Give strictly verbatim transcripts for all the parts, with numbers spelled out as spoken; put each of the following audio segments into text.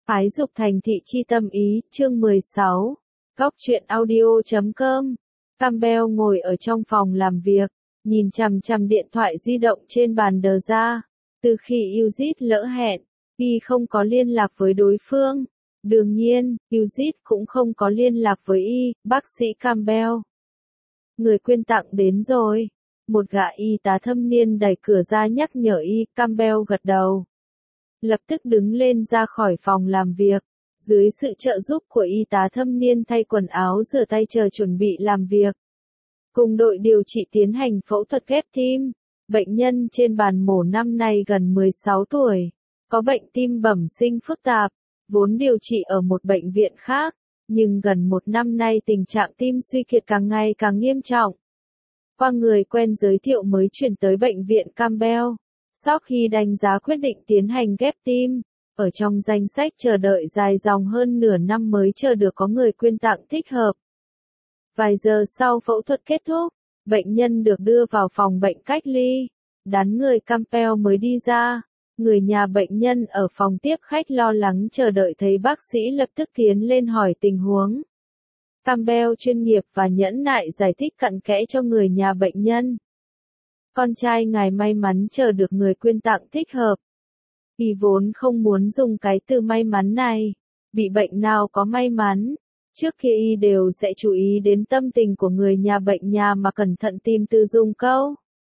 Ái dục thành thị chi tâm ý, chương mười sáu. Góc truyện audio chấm com. Campbell ngồi ở trong phòng làm việc, nhìn chằm chằm điện thoại di động trên bàn đờ ra. Từ khi Eugene lỡ hẹn, y không có liên lạc với đối phương. Đương nhiên, Eugene cũng không có liên lạc với y, bác sĩ Campbell. Người quyên tặng đến rồi. Một gã y tá thâm niên đẩy cửa ra nhắc nhở y, Campbell gật đầu. Lập tức đứng lên ra khỏi phòng làm việc, dưới sự trợ giúp của y tá thâm niên thay quần áo rửa tay chờ chuẩn bị làm việc. Cùng đội điều trị tiến hành phẫu thuật ghép tim. Bệnh nhân trên bàn mổ năm nay gần mười sáu tuổi, có bệnh tim bẩm sinh phức tạp, vốn điều trị ở một bệnh viện khác, nhưng gần một năm nay tình trạng tim suy kiệt càng ngày càng nghiêm trọng. Qua người quen giới thiệu mới chuyển tới bệnh viện Campbell. Sau khi đánh giá quyết định tiến hành ghép tim, ở trong danh sách chờ đợi dài dòng hơn nửa năm mới chờ được có người quyên tặng thích hợp. Vài giờ sau phẫu thuật kết thúc, bệnh nhân được đưa vào phòng bệnh cách ly. Đám người Campbell mới đi ra. Người nhà bệnh nhân ở phòng tiếp khách lo lắng chờ đợi thấy bác sĩ lập tức tiến lên hỏi tình huống. Campbell chuyên nghiệp và nhẫn nại giải thích cặn kẽ cho người nhà bệnh nhân. Con trai ngài may mắn chờ được người quyên tặng thích hợp. Y vốn không muốn dùng cái từ may mắn này. Bị bệnh nào có may mắn. Trước kia y đều sẽ chú ý đến tâm tình của người nhà bệnh nhà mà cẩn thận tìm từ dùng câu.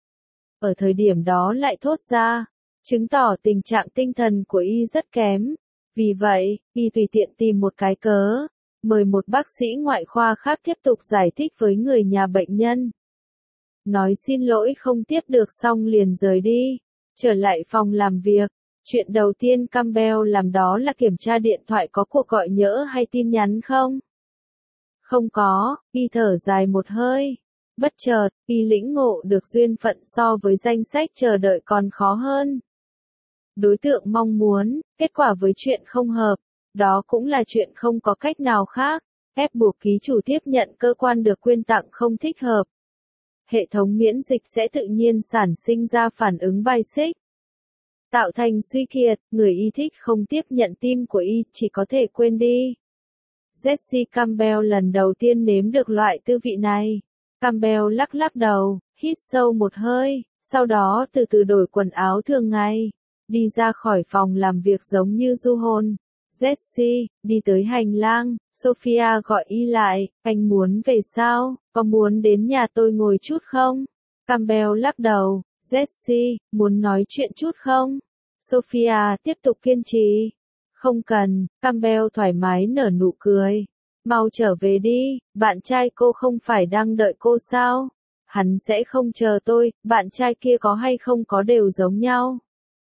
Ở thời điểm đó lại thốt ra, chứng tỏ tình trạng tinh thần của y rất kém. Vì vậy, y tùy tiện tìm một cái cớ, mời một bác sĩ ngoại khoa khác tiếp tục giải thích với người nhà bệnh nhân. Nói xin lỗi không tiếp được xong liền rời đi. Trở lại phòng làm việc, chuyện đầu tiên Campbell làm đó là kiểm tra điện thoại có cuộc gọi nhỡ hay tin nhắn không. Không có, y thở dài một hơi. Bất chợt, y lĩnh ngộ được duyên phận so với danh sách chờ đợi còn khó hơn. Đối tượng mong muốn, kết quả với chuyện không hợp, đó cũng là chuyện không có cách nào khác, ép buộc ký chủ tiếp nhận cơ quan được quyên tặng không thích hợp. Hệ thống miễn dịch sẽ tự nhiên sản sinh ra phản ứng bài xích. Tạo thành suy kiệt, người y thích không tiếp nhận tim của y chỉ có thể quên đi. Jesse Campbell lần đầu tiên nếm được loại tư vị này. Campbell lắc lắc đầu, hít sâu một hơi, sau đó từ từ đổi quần áo thường ngày. Đi ra khỏi phòng làm việc giống như du hồn. Jesse, đi tới hành lang, Sophia gọi y lại, anh muốn về sao, có muốn đến nhà tôi ngồi chút không? Campbell lắc đầu, Jesse, muốn nói chuyện chút không? Sophia tiếp tục kiên trì. Không cần, Campbell thoải mái nở nụ cười. Mau trở về đi, bạn trai cô không phải đang đợi cô sao? Hắn sẽ không chờ tôi, bạn trai kia có hay không có đều giống nhau.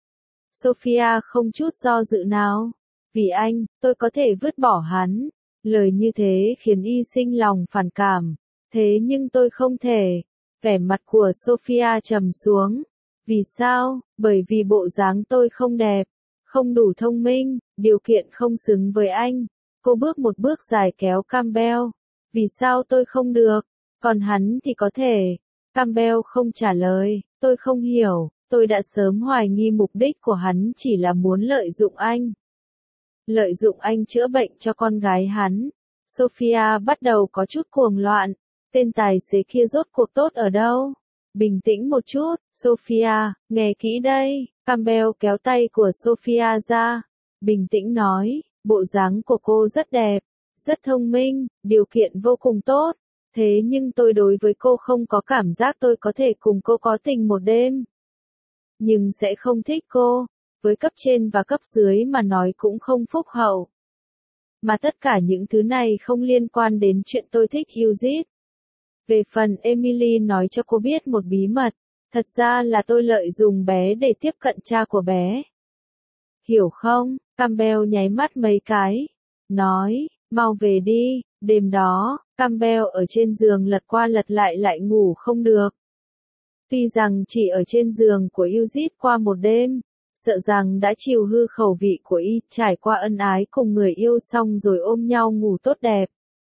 Sophia không chút do dự nào. Vì anh, tôi có thể vứt bỏ hắn. Lời như thế khiến y sinh lòng phản cảm. Thế nhưng tôi không thể. Vẻ mặt của Sophia trầm xuống. Vì sao? Bởi vì bộ dáng tôi không đẹp, không đủ thông minh, điều kiện không xứng với anh. Cô bước một bước dài kéo Campbell. Vì sao tôi không được? Còn hắn thì có thể. Campbell không trả lời. Tôi không hiểu. Tôi đã sớm hoài nghi mục đích của hắn chỉ là muốn lợi dụng anh. Lợi dụng anh chữa bệnh cho con gái hắn. Sophia bắt đầu có chút cuồng loạn. Tên tài xế kia rốt cuộc tốt ở đâu? Bình tĩnh một chút, Sophia, nghe kỹ đây. Campbell kéo tay của Sophia ra. Bình tĩnh nói, bộ dáng của cô rất đẹp, rất thông minh, điều kiện vô cùng tốt. Thế nhưng tôi đối với cô không có cảm giác tôi có thể cùng cô có tình một đêm. Nhưng sẽ không thích cô. Với cấp trên và cấp dưới mà nói cũng không phúc hậu. Mà tất cả những thứ này không liên quan đến chuyện tôi thích Eugene. Về phần Emily nói cho cô biết một bí mật, thật ra là tôi lợi dụng bé để tiếp cận cha của bé. Hiểu không? Campbell nháy mắt mấy cái. Nói, mau về đi. Đêm đó, Campbell ở trên giường lật qua lật lại lại ngủ không được. Tuy rằng chỉ ở trên giường của Eugene qua một đêm, sợ rằng đã chiều hư khẩu vị của y, trải qua ân ái cùng người yêu xong rồi ôm nhau ngủ tốt đẹp.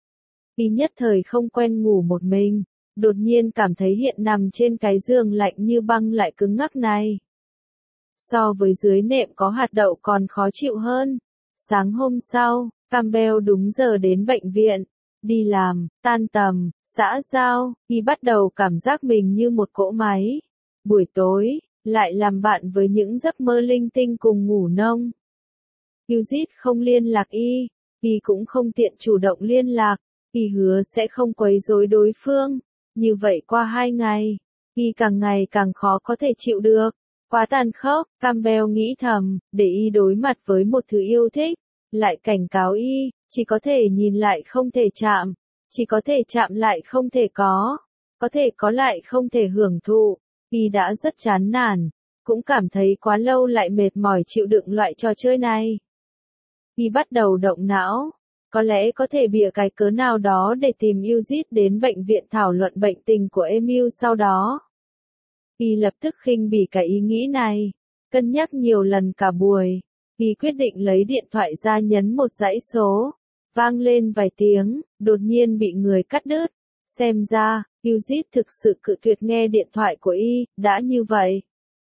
Y nhất thời không quen ngủ một mình, đột nhiên cảm thấy hiện nằm trên cái giường lạnh như băng lại cứng ngắc này. So với dưới nệm có hạt đậu còn khó chịu hơn. Sáng hôm sau, Campbell đúng giờ đến bệnh viện. Đi làm, tan tầm, xã giao, y bắt đầu cảm giác mình như một cỗ máy. Buổi tối, lại làm bạn với những giấc mơ linh tinh cùng ngủ nông. Eugene không liên lạc y, y cũng không tiện chủ động liên lạc, y hứa sẽ không quấy rối đối phương. Như vậy qua hai ngày, y càng ngày càng khó có thể chịu được. Quá tàn khốc, Campbell nghĩ thầm, để y đối mặt với một thứ yêu thích, lại cảnh cáo y, chỉ có thể nhìn lại không thể chạm, chỉ có thể chạm lại không thể có, có thể có lại không thể hưởng thụ. Y đã rất chán nản, cũng cảm thấy quá lâu lại mệt mỏi chịu đựng loại trò chơi này. Y bắt đầu động não, có lẽ có thể bịa cái cớ nào đó để tìm Eugene đến bệnh viện thảo luận bệnh tình của Emil sau đó. Y lập tức khinh bỉ cái ý nghĩ này, cân nhắc nhiều lần cả buổi. Y quyết định lấy điện thoại ra nhấn một dãy số, vang lên vài tiếng, đột nhiên bị người cắt đứt. Xem ra, Eugene thực sự cự tuyệt nghe điện thoại của y, đã như vậy.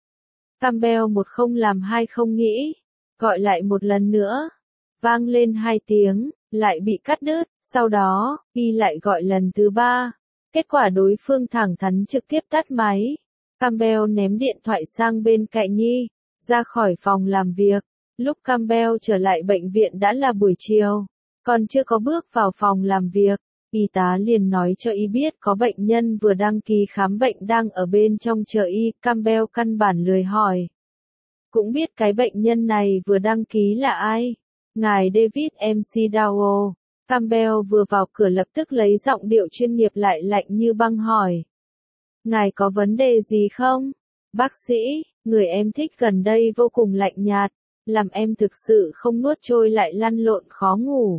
Campbell một không làm hai không nghĩ, gọi lại một lần nữa, vang lên hai tiếng, lại bị cắt đứt, sau đó, y lại gọi lần thứ ba. Kết quả đối phương thẳng thắn trực tiếp tắt máy. Campbell ném điện thoại sang bên cạnh y, ra khỏi phòng làm việc. Lúc Campbell trở lại bệnh viện đã là buổi chiều, còn chưa có bước vào phòng làm việc, y tá liền nói cho y biết có bệnh nhân vừa đăng ký khám bệnh đang ở bên trong chờ y. Campbell căn bản lười hỏi. Cũng biết cái bệnh nhân này vừa đăng ký là ai. Ngài David McDowell. Campbell vừa vào cửa lập tức lấy giọng điệu chuyên nghiệp lại lạnh như băng hỏi. Ngài có vấn đề gì không? Bác sĩ, người em thích gần đây vô cùng lạnh nhạt, làm em thực sự không nuốt trôi lại lăn lộn khó ngủ.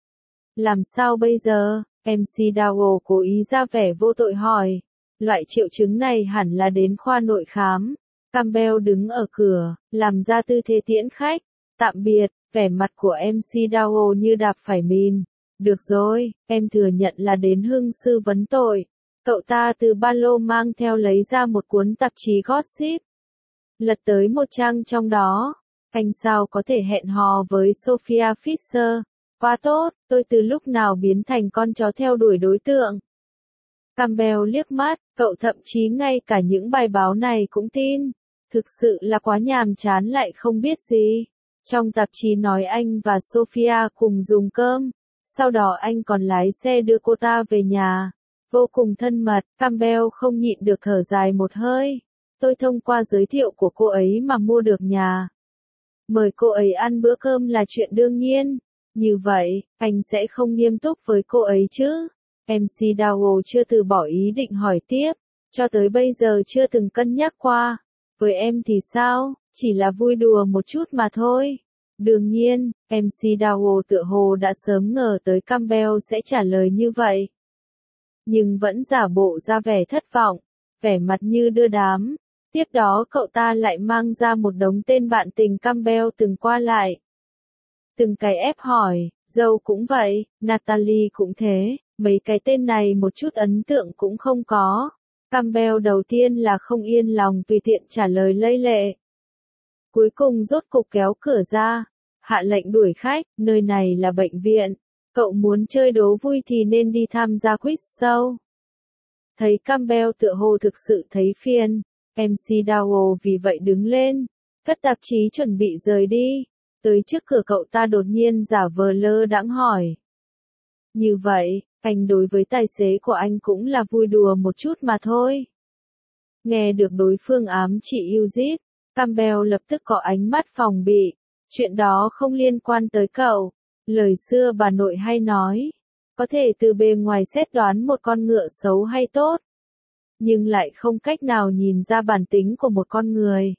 Làm sao bây giờ? McDowell cố ý ra vẻ vô tội hỏi. Loại triệu chứng này hẳn là đến khoa nội khám. Campbell đứng ở cửa, làm ra tư thế tiễn khách. Tạm biệt, vẻ mặt của McDowell như đạp phải mìn. Được rồi, em thừa nhận là đến hưng sư vấn tội. Cậu ta từ ba lô mang theo lấy ra một cuốn tạp chí gossip. Lật tới một trang trong đó. Anh sao có thể hẹn hò với Sophia Fisher? Quá tốt, tôi từ lúc nào biến thành con chó theo đuổi đối tượng. Campbell liếc mắt, cậu thậm chí ngay cả những bài báo này cũng tin. Thực sự là quá nhàm chán lại không biết gì. Trong tạp chí nói anh và Sophia cùng dùng cơm. Sau đó anh còn lái xe đưa cô ta về nhà. Vô cùng thân mật, Campbell không nhịn được thở dài một hơi. Tôi thông qua giới thiệu của cô ấy mà mua được nhà. Mời cô ấy ăn bữa cơm là chuyện đương nhiên. Như vậy, anh sẽ không nghiêm túc với cô ấy chứ? McDowell chưa từ bỏ ý định hỏi tiếp. Cho tới bây giờ chưa từng cân nhắc qua. Với em thì sao? Chỉ là vui đùa một chút mà thôi. Đương nhiên, McDowell tựa hồ đã sớm ngờ tới Campbell sẽ trả lời như vậy. Nhưng vẫn giả bộ ra vẻ thất vọng, vẻ mặt như đưa đám. Tiếp đó cậu ta lại mang ra một đống tên bạn tình Campbell từng qua lại. Từng cái ép hỏi, Joe cũng vậy, Natalie cũng thế, mấy cái tên này một chút ấn tượng cũng không có. Campbell đầu tiên là không yên lòng tùy tiện trả lời lây lệ. Cuối cùng rốt cục kéo cửa ra, hạ lệnh đuổi khách, nơi này là bệnh viện. Cậu muốn chơi đố vui thì nên đi tham gia quiz show. Thấy Campbell tựa hồ thực sự thấy phiền, McDowell vì vậy đứng lên, cất tạp chí chuẩn bị rời đi. Tới trước cửa cậu ta đột nhiên giả vờ lơ đãng hỏi. Như vậy, anh đối với tài xế của anh cũng là vui đùa một chút mà thôi. Nghe được đối phương ám chỉ Eugene, Campbell lập tức có ánh mắt phòng bị. Chuyện đó không liên quan tới cậu. Lời xưa bà nội hay nói, có thể từ bề ngoài xét đoán một con ngựa xấu hay tốt, nhưng lại không cách nào nhìn ra bản tính của một con người.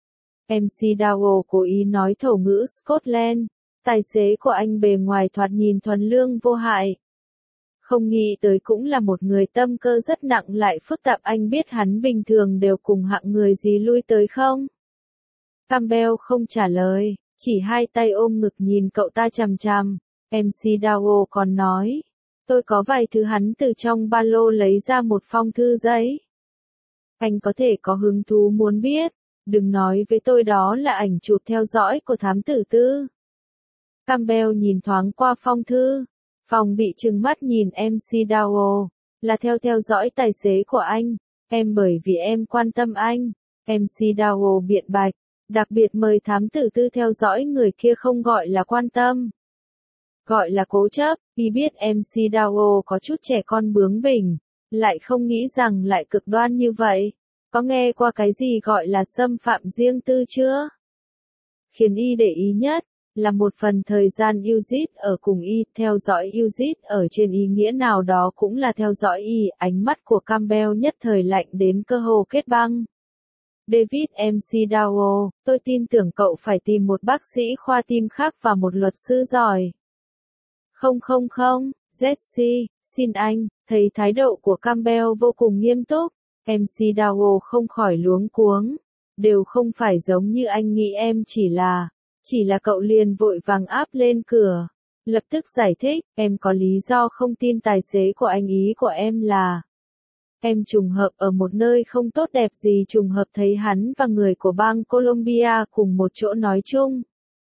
McDowell cố ý nói thổ ngữ Scotland, tài xế của anh bề ngoài thoạt nhìn thuần lương vô hại. Không nghĩ tới cũng là một người tâm cơ rất nặng lại phức tạp. Anh biết hắn bình thường đều cùng hạng người gì lui tới không? Campbell không trả lời, chỉ hai tay ôm ngực nhìn cậu ta chằm chằm. McDowell còn nói, tôi có vài thứ. Hắn từ trong ba lô lấy ra một phong thư giấy. Anh có thể có hứng thú muốn biết, đừng nói với tôi đó là ảnh chụp theo dõi của thám tử tư. Campbell nhìn thoáng qua phong thư. Phong bị trừng mắt nhìn em xê Dowell. Là theo theo dõi tài xế của anh. Em bởi vì em quan tâm anh. em xê Dowell biện bạch. Đặc biệt mời thám tử tư theo dõi người kia không gọi là quan tâm. Gọi là cố chấp. Khi biết em xê Dowell có chút trẻ con bướng bỉnh. Lại không nghĩ rằng lại cực đoan như vậy. Có nghe qua cái gì gọi là xâm phạm riêng tư chưa? Khiến y để ý nhất, là một phần thời gian Eugene ở cùng y, theo dõi Eugene ở trên ý nghĩa nào đó cũng là theo dõi y, ánh mắt của Campbell nhất thời lạnh đến cơ hồ kết băng. David em xê Dowell, tôi tin tưởng cậu phải tìm một bác sĩ khoa tim khác và một luật sư giỏi. Không không không, Jesse, xin anh, thấy thái độ của Campbell vô cùng nghiêm túc, em xê Dowell không khỏi luống cuống. Đều không phải giống như anh nghĩ em chỉ là, chỉ là cậu liền vội vàng áp lên cửa. Lập tức giải thích, em có lý do không tin tài xế của anh, ý của em là. Em trùng hợp ở một nơi không tốt đẹp gì, trùng hợp thấy hắn và người của bang Columbia cùng một chỗ nói chung.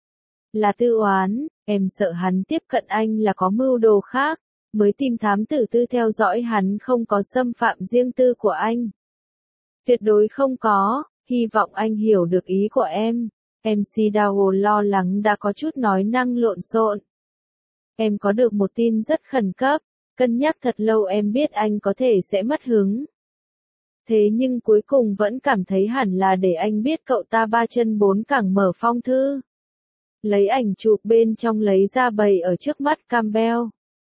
Là tư oán, em sợ hắn tiếp cận anh là có mưu đồ khác, mới tìm thám tử tư theo dõi hắn, không có xâm phạm riêng tư của anh. Tuyệt đối không có, hy vọng anh hiểu được ý của em. em xê Dowell lo lắng đã có chút nói năng lộn xộn. Em có được một tin rất khẩn cấp, cân nhắc thật lâu, em biết anh có thể sẽ mất hứng. Thế nhưng cuối cùng vẫn cảm thấy hẳn là để anh biết cậu ta ba chân bốn cẳng mở phong thư. Lấy ảnh chụp bên trong lấy ra bày ở trước mắt Campbell.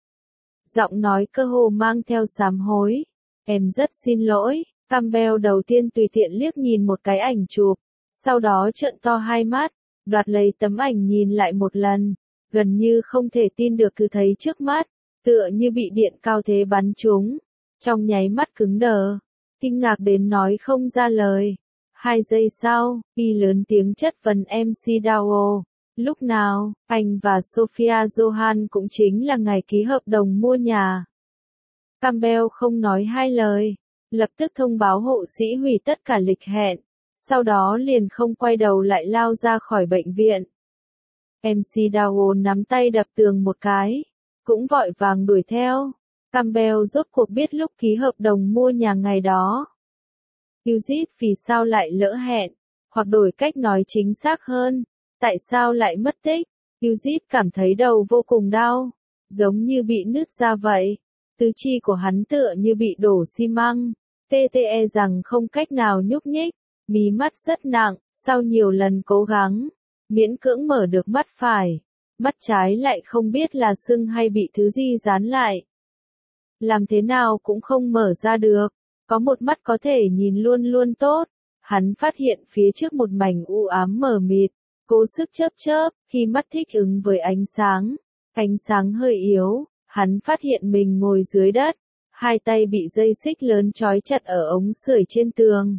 Giọng nói cơ hồ mang theo sám hối. Em rất xin lỗi. Campbell đầu tiên tùy tiện liếc nhìn một cái ảnh chụp, sau đó trợn to hai mắt, đoạt lấy tấm ảnh nhìn lại một lần, gần như không thể tin được thứ thấy trước mắt, tựa như bị điện cao thế bắn trúng, trong nháy mắt cứng đờ, kinh ngạc đến nói không ra lời. Hai giây sau, y lớn tiếng chất vấn em xê Dowell, lúc nào, anh và Sophia Johan cũng chính là ngày ký hợp đồng mua nhà. Campbell không nói hai lời. Lập tức thông báo hộ sĩ hủy tất cả lịch hẹn, sau đó liền không quay đầu lại lao ra khỏi bệnh viện. em xê Dowell nắm tay đập tường một cái, cũng vội vàng đuổi theo. Campbell rốt cuộc biết lúc ký hợp đồng mua nhà ngày đó. Eugene vì sao lại lỡ hẹn, hoặc đổi cách nói chính xác hơn, tại sao lại mất tích. Eugene cảm thấy đầu vô cùng đau, giống như bị nứt ra vậy. Tứ chi của hắn tựa như bị đổ xi măng. tê tê e rằng không cách nào nhúc nhích, mí mắt rất nặng, sau nhiều lần cố gắng, miễn cưỡng mở được mắt phải, mắt trái lại không biết là sưng hay bị thứ gì dán lại. Làm thế nào cũng không mở ra được, có một mắt có thể nhìn luôn luôn tốt, hắn phát hiện phía trước một mảnh u ám mờ mịt, cố sức chớp chớp, khi mắt thích ứng với ánh sáng, ánh sáng hơi yếu, hắn phát hiện mình ngồi dưới đất. Hai tay bị dây xích lớn trói chặt ở ống sưởi trên tường.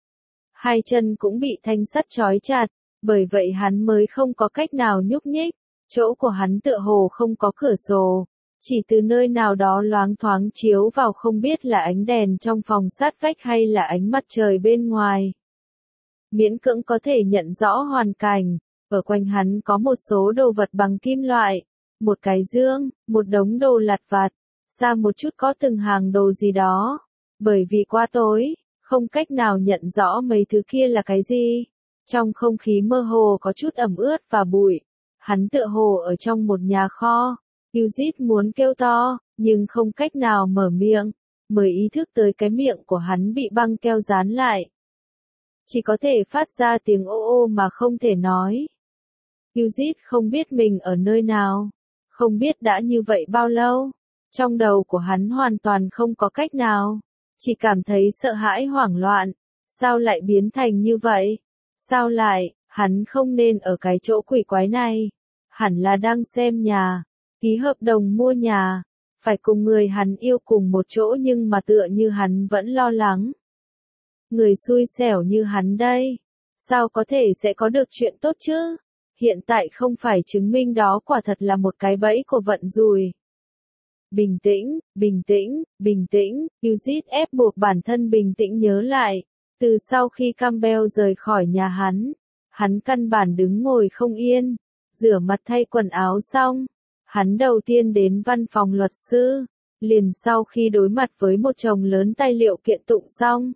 Hai chân cũng bị thanh sắt trói chặt, bởi vậy hắn mới không có cách nào nhúc nhích. Chỗ của hắn tựa hồ không có cửa sổ, chỉ từ nơi nào đó loáng thoáng chiếu vào, không biết là ánh đèn trong phòng sát vách hay là ánh mặt trời bên ngoài. Miễn cưỡng có thể nhận rõ hoàn cảnh, ở quanh hắn có một số đồ vật bằng kim loại, một cái dương, một đống đồ lặt vặt. Xa một chút có từng hàng đồ gì đó, bởi vì quá tối, không cách nào nhận rõ mấy thứ kia là cái gì. Trong không khí mơ hồ có chút ẩm ướt và bụi, hắn tựa hồ ở trong một nhà kho. Eugene muốn kêu to, nhưng không cách nào mở miệng, mới ý thức tới cái miệng của hắn bị băng keo dán lại. Chỉ có thể phát ra tiếng ô ô mà không thể nói. Eugene không biết mình ở nơi nào, không biết đã như vậy bao lâu. Trong đầu của hắn hoàn toàn không có cách nào, chỉ cảm thấy sợ hãi hoảng loạn, sao lại biến thành như vậy? Sao lại, hắn không nên ở cái chỗ quỷ quái này, hẳn là đang xem nhà, ký hợp đồng mua nhà, phải cùng người hắn yêu cùng một chỗ, nhưng mà tựa như hắn vẫn lo lắng. Người xui xẻo như hắn đây, sao có thể sẽ có được chuyện tốt chứ? Hiện tại không phải chứng minh đó quả thật là một cái bẫy của vận rủi. Bình tĩnh, bình tĩnh, bình tĩnh, Eugene ép buộc bản thân bình tĩnh nhớ lại. Từ sau khi Campbell rời khỏi nhà hắn, hắn căn bản đứng ngồi không yên. Rửa mặt thay quần áo xong, hắn đầu tiên đến văn phòng luật sư, liền sau khi đối mặt với một chồng lớn tài liệu kiện tụng xong.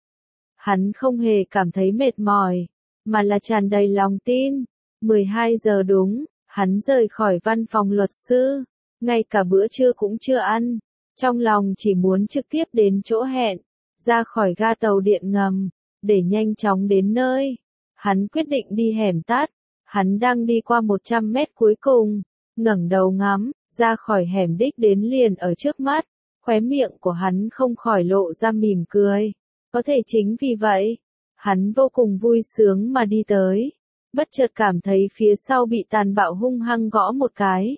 Hắn không hề cảm thấy mệt mỏi, mà là tràn đầy lòng tin. mười hai giờ đúng, hắn rời khỏi văn phòng luật sư, ngay cả bữa trưa cũng chưa ăn, trong lòng chỉ muốn trực tiếp đến chỗ hẹn, ra khỏi ga tàu điện ngầm, để nhanh chóng đến nơi. Hắn quyết định đi hẻm tắt, hắn đang đi qua một trăm mét cuối cùng, ngẩng đầu ngắm, ra khỏi hẻm đích đến liền ở trước mắt, khóe miệng của hắn không khỏi lộ ra mỉm cười. Có thể chính vì vậy, hắn vô cùng vui sướng mà đi tới, bất chợt cảm thấy phía sau bị tàn bạo hung hăng gõ một cái.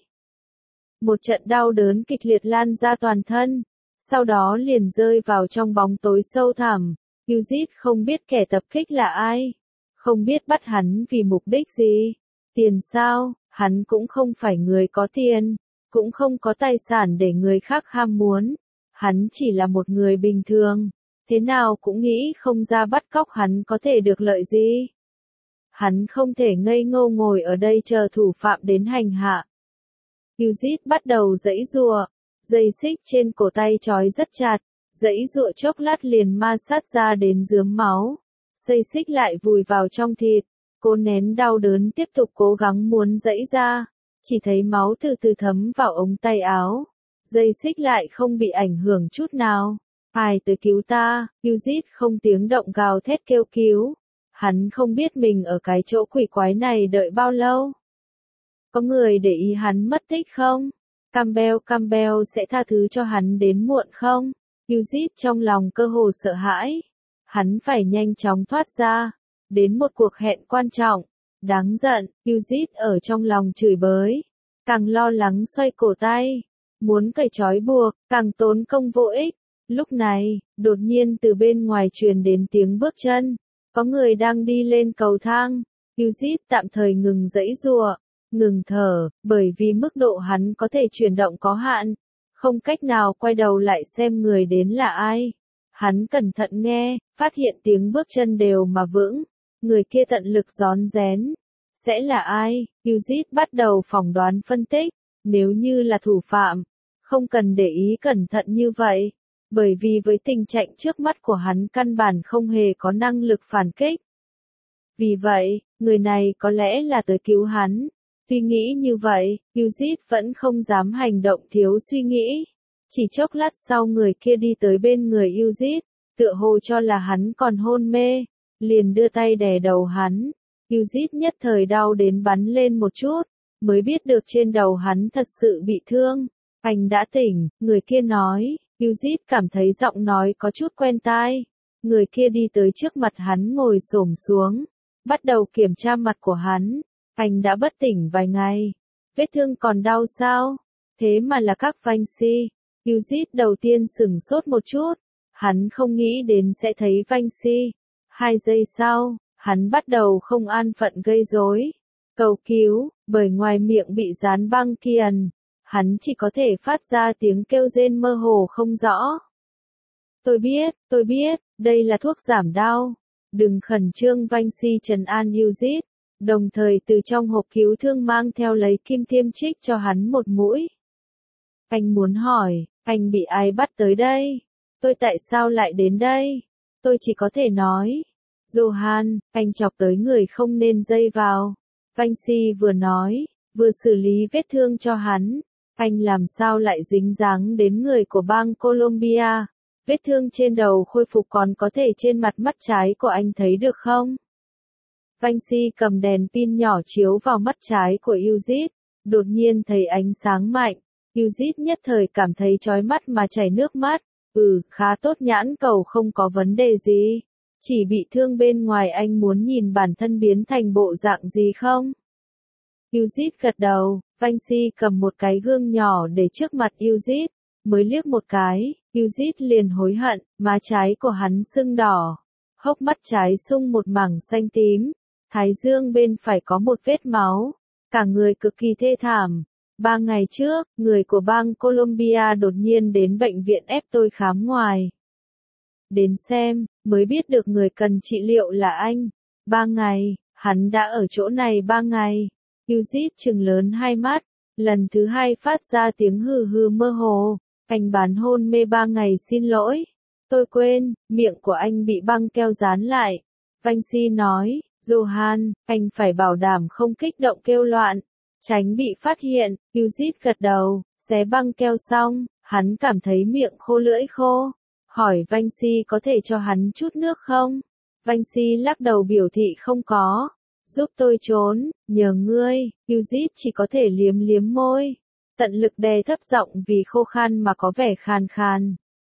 Một trận đau đớn kịch liệt lan ra toàn thân, sau đó liền rơi vào trong bóng tối sâu thẳm. Yuzit không biết kẻ tập kích là ai, không biết bắt hắn vì mục đích gì. Tiền sao, hắn cũng không phải người có tiền, cũng không có tài sản để người khác ham muốn. Hắn chỉ là một người bình thường, thế nào cũng nghĩ không ra bắt cóc hắn có thể được lợi gì. Hắn không thể ngây ngô ngồi ở đây chờ thủ phạm đến hành hạ. Yuzit bắt đầu giãy giụa, dây xích trên cổ tay trói rất chặt, giãy giụa chốc lát liền ma sát ra đến rướm máu. Dây xích lại vùi vào trong thịt, cô nén đau đớn tiếp tục cố gắng muốn giãy ra, chỉ thấy máu từ từ thấm vào ống tay áo. Dây xích lại không bị ảnh hưởng chút nào. Ai tới cứu ta, Yuzit không tiếng động gào thét kêu cứu. Hắn không biết mình ở cái chỗ quỷ quái này đợi bao lâu. Có người để ý hắn mất tích không? Campbell Campbell sẽ tha thứ cho hắn đến muộn không? Yuzit trong lòng cơ hồ sợ hãi. Hắn phải nhanh chóng thoát ra, đến một cuộc hẹn quan trọng. Đáng giận, Yuzit ở trong lòng chửi bới, càng lo lắng xoay cổ tay, muốn cởi trói buộc, càng tốn công vô ích. Lúc này, đột nhiên từ bên ngoài truyền đến tiếng bước chân, có người đang đi lên cầu thang. Yuzit tạm thời ngừng giãy giụa, ngừng thở, bởi vì mức độ hắn có thể chuyển động có hạn, không cách nào quay đầu lại xem người đến là ai. Hắn cẩn thận nghe, phát hiện tiếng bước chân đều mà vững, người kia tận lực gión rén. Sẽ là ai? Yuzit bắt đầu phỏng đoán phân tích, nếu như là thủ phạm, không cần để ý cẩn thận như vậy, bởi vì với tình trạng trước mắt của hắn căn bản không hề có năng lực phản kích. Vì vậy, người này có lẽ là tới cứu hắn. Suy nghĩ như vậy, Yuzit vẫn không dám hành động thiếu suy nghĩ. Chỉ chốc lát sau người kia đi tới bên người Yuzit, tựa hồ cho là hắn còn hôn mê, liền đưa tay đè đầu hắn. Yuzit nhất thời đau đến bắn lên một chút, mới biết được trên đầu hắn thật sự bị thương. Anh đã tỉnh, người kia nói. Yuzit cảm thấy giọng nói có chút quen tai. Người kia đi tới trước mặt hắn ngồi xổm xuống, bắt đầu kiểm tra mặt của hắn. Anh đã bất tỉnh vài ngày, vết thương còn đau sao? Thế mà là các vanh si. Yuzit đầu tiên sửng sốt một chút, hắn không nghĩ đến sẽ thấy vanh si. Hai giây sau, hắn bắt đầu không an phận gây rối, cầu cứu, bởi ngoài miệng bị dán băng kiềm, hắn chỉ có thể phát ra tiếng kêu rên mơ hồ không rõ. Tôi biết, tôi biết, đây là thuốc giảm đau. Đừng khẩn trương, vanh si trấn an Yuzit, đồng thời từ trong hộp cứu thương mang theo lấy kim tiêm trích cho hắn một mũi. Anh muốn hỏi, anh bị ai bắt tới đây? Tôi tại sao lại đến đây? Tôi chỉ có thể nói, Johan, anh chọc tới người không nên dây vào. Vanh si vừa nói, vừa xử lý vết thương cho hắn. Anh làm sao lại dính dáng đến người của bang Colombia? Vết thương trên đầu khôi phục còn có thể trên mặt mắt trái của anh thấy được không? Vanh si cầm đèn pin nhỏ chiếu vào mắt trái của Yuzit, đột nhiên thấy ánh sáng mạnh. Yuzit nhất thời cảm thấy chói mắt mà chảy nước mắt. Ừ, khá tốt, nhãn cầu không có vấn đề gì. Chỉ bị thương bên ngoài, anh muốn nhìn bản thân biến thành bộ dạng gì không? Yuzit gật đầu, Vanh si cầm một cái gương nhỏ để trước mặt Yuzit, mới liếc một cái, Yuzit liền hối hận, má trái của hắn sưng đỏ, hốc mắt trái sung một mảng xanh tím, thái dương bên phải có một vết máu, cả người cực kỳ thê thảm. Ba ngày trước, người của bang Colombia đột nhiên đến bệnh viện ép tôi khám ngoài. Đến xem, mới biết được người cần trị liệu là anh. Ba ngày, hắn đã ở chỗ này ba ngày. Yuzit trừng lớn hai mắt, lần thứ hai phát ra tiếng hừ hừ mơ hồ. Anh bán hôn mê ba ngày xin lỗi. Tôi quên, miệng của anh bị băng keo dán lại. Vansi nói, Johan, anh phải bảo đảm không kích động kêu loạn, tránh bị phát hiện. Yuzit gật đầu, xé băng keo xong, hắn cảm thấy miệng khô lưỡi khô. Hỏi Vansi có thể cho hắn chút nước không? Vansi lắc đầu biểu thị không có. Giúp tôi trốn, nhờ ngươi. Yuzit chỉ có thể liếm liếm môi, tận lực đè thấp giọng vì khô khan mà có vẻ khàn khàn.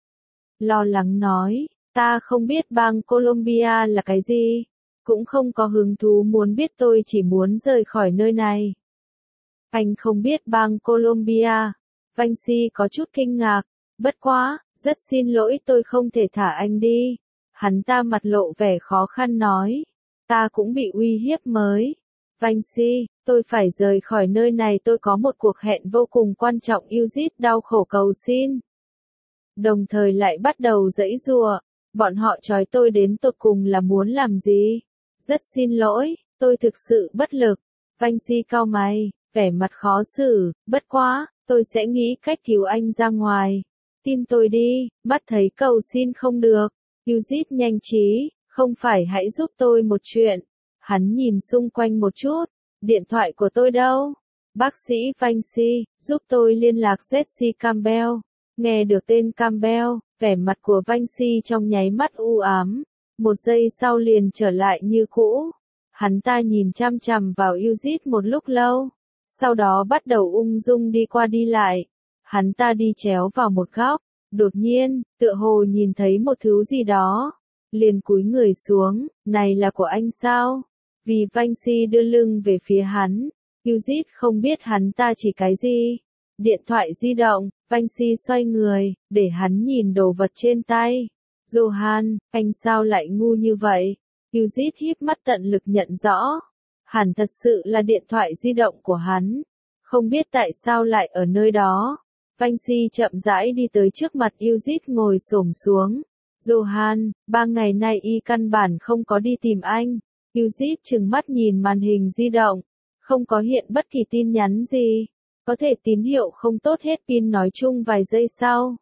Lo lắng nói, ta không biết bang Colombia là cái gì, cũng không có hứng thú muốn biết, tôi chỉ muốn rời khỏi nơi này. Anh không biết bang Colombia. Vansi có chút kinh ngạc, bất quá, rất xin lỗi tôi không thể thả anh đi. Hắn ta mặt lộ vẻ khó khăn nói, ta cũng bị uy hiếp mới. Vansi, tôi phải rời khỏi nơi này, tôi có một cuộc hẹn vô cùng quan trọng. Yuzit đau khổ cầu xin, đồng thời lại bắt đầu giãy giụa. Bọn họ trói tôi đến tột cùng là muốn làm gì? Rất xin lỗi, tôi thực sự bất lực. Vansi cau mày, vẻ mặt khó xử, bất quá, tôi sẽ nghĩ cách cứu anh ra ngoài. Tin tôi đi, mắt thấy cầu xin không được. Yuzit nhanh trí, không phải hãy giúp tôi một chuyện. Hắn nhìn xung quanh một chút, điện thoại của tôi đâu? Bác sĩ Vansi, giúp tôi liên lạc Jesse Campbell. Nghe được tên Campbell, vẻ mặt của Vansi trong nháy mắt u ám, một giây sau liền trở lại như cũ. Hắn ta nhìn chăm chằm vào Yuzit một lúc lâu, sau đó bắt đầu ung dung đi qua đi lại. Hắn ta đi chéo vào một góc, đột nhiên, tựa hồ nhìn thấy một thứ gì đó, liền cúi người xuống, này là của anh sao? Vì Vansi đưa lưng về phía hắn, Yuzit không biết hắn ta chỉ cái gì. Điện thoại di động, Vansi xoay người, để hắn nhìn đồ vật trên tay. Johan, anh sao lại ngu như vậy? Yuzit híp mắt tận lực nhận rõ. Hẳn thật sự là điện thoại di động của hắn. Không biết tại sao lại ở nơi đó. Vansi chậm rãi đi tới trước mặt Yuzit ngồi xổm xuống. Johan, ba ngày nay y căn bản không có đi tìm anh. Yuzit trừng mắt nhìn màn hình di động. Không có hiện bất kỳ tin nhắn gì. Có thể tín hiệu không tốt, hết pin nói chung vài giây sau.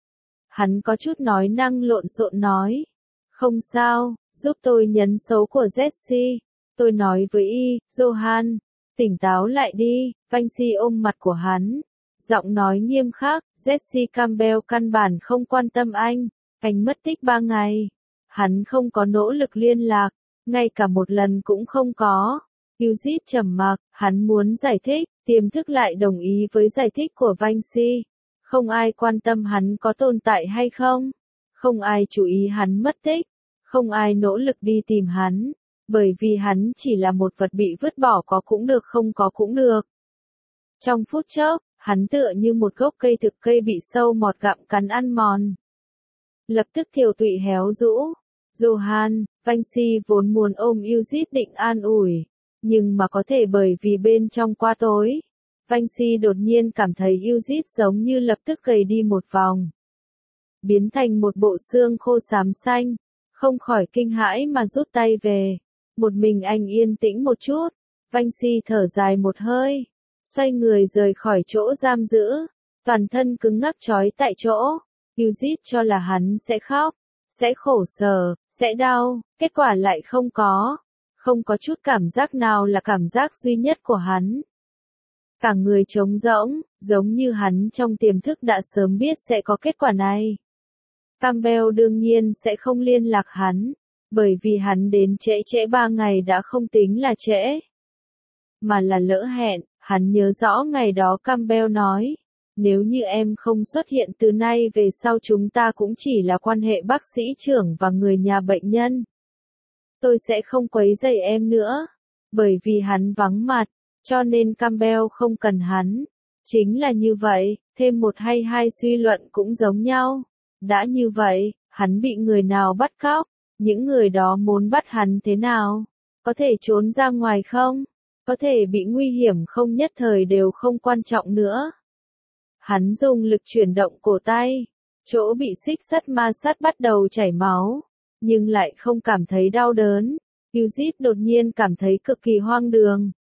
Hắn có chút nói năng lộn xộn nói. Không sao, giúp tôi nhấn số của Jesse. Tôi nói với y, Johan, tỉnh táo lại đi. Vansi ôm mặt của hắn, giọng nói nghiêm khắc. Jesse Campbell căn bản không quan tâm anh. Anh mất tích ba ngày. Hắn không có nỗ lực liên lạc, ngay cả một lần cũng không có. Yuzit trầm mặc, hắn muốn giải thích, tiềm thức lại đồng ý với giải thích của Vansi. Không ai quan tâm hắn có tồn tại hay không. Không ai chú ý hắn mất tích. Không ai nỗ lực đi tìm hắn. Bởi vì hắn chỉ là một vật bị vứt bỏ, có cũng được không có cũng được. Trong phút chốc, hắn tựa như một gốc cây thực, cây bị sâu mọt gặm cắn ăn mòn. Lập tức thiểu tụy héo rũ. Johan, Vansi vốn muốn ôm Yuzit định an ủi. Nhưng mà có thể bởi vì bên trong quá tối. Vansi đột nhiên cảm thấy Yuzit giống như lập tức gầy đi một vòng. Biến thành một bộ xương khô xám xanh. Không khỏi kinh hãi mà rút tay về. Một mình anh yên tĩnh một chút. Vansi thở dài một hơi. Xoay người rời khỏi chỗ giam giữ. Toàn thân cứng ngắc trói tại chỗ. Yuzit cho là hắn sẽ khóc, sẽ khổ sở, sẽ đau. Kết quả lại không có. Không có chút cảm giác nào là cảm giác duy nhất của hắn. Cả người trống rỗng, giống như hắn trong tiềm thức đã sớm biết sẽ có kết quả này. Campbell đương nhiên sẽ không liên lạc hắn, bởi vì hắn đến trễ trễ ba ngày đã không tính là trễ, mà là lỡ hẹn. Hắn nhớ rõ ngày đó Campbell nói, nếu như em không xuất hiện từ nay về sau chúng ta cũng chỉ là quan hệ bác sĩ trưởng và người nhà bệnh nhân. Tôi sẽ không quấy rầy em nữa, bởi vì hắn vắng mặt, cho nên Campbell không cần hắn. Chính là như vậy, thêm một hay hai suy luận cũng giống nhau. Đã như vậy, hắn bị người nào bắt cóc? Những người đó muốn bắt hắn thế nào? Có thể trốn ra ngoài không? Có thể bị nguy hiểm không? Nhất thời đều không quan trọng nữa. Hắn dùng lực chuyển động cổ tay, chỗ bị xích sắt ma sát bắt đầu chảy máu, nhưng lại không cảm thấy đau đớn. Yuzit đột nhiên cảm thấy cực kỳ hoang đường.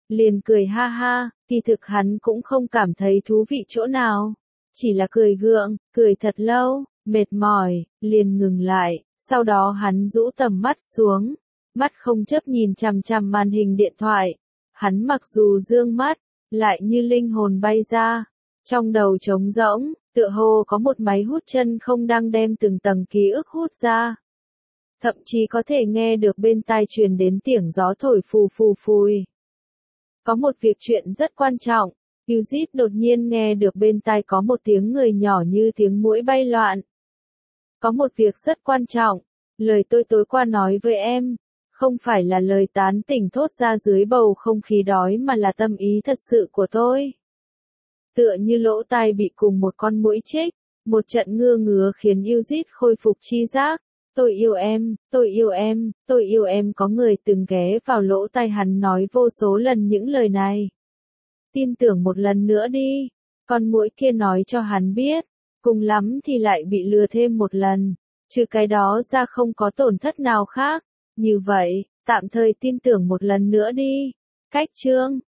liền cười ha ha, kỳ thực hắn cũng không cảm thấy thú vị chỗ nào. Chỉ là cười gượng, cười thật lâu, mệt mỏi, liền ngừng lại, sau đó hắn rũ tầm mắt xuống, mắt không chấp nhìn chằm chằm màn hình điện thoại. Hắn mặc dù dương mắt, lại như linh hồn bay ra, trong đầu trống rỗng, tựa hồ có một máy hút chân không đang đem từng tầng ký ức hút ra. Thậm chí có thể nghe được bên tai truyền đến tiếng gió thổi phù phù phùi. Có một việc chuyện rất quan trọng, Yuzit đột nhiên nghe được bên tai có một tiếng người nhỏ như tiếng muỗi bay loạn. Có một việc rất quan trọng, lời tôi tối qua nói với em, không phải là lời tán tỉnh thốt ra dưới bầu không khí đói mà là tâm ý thật sự của tôi. Tựa như lỗ tai bị cùng một con muỗi chích, một trận ngưa ngứa khiến Yuzit khôi phục tri giác. Tôi yêu em, tôi yêu em, tôi yêu em có người từng ghé vào lỗ tai hắn nói vô số lần những lời này. Tin tưởng một lần nữa đi, con muỗi kia nói cho hắn biết, cùng lắm thì lại bị lừa thêm một lần, trừ cái đó ra không có tổn thất nào khác. Như vậy, tạm thời tin tưởng một lần nữa đi. Cách chương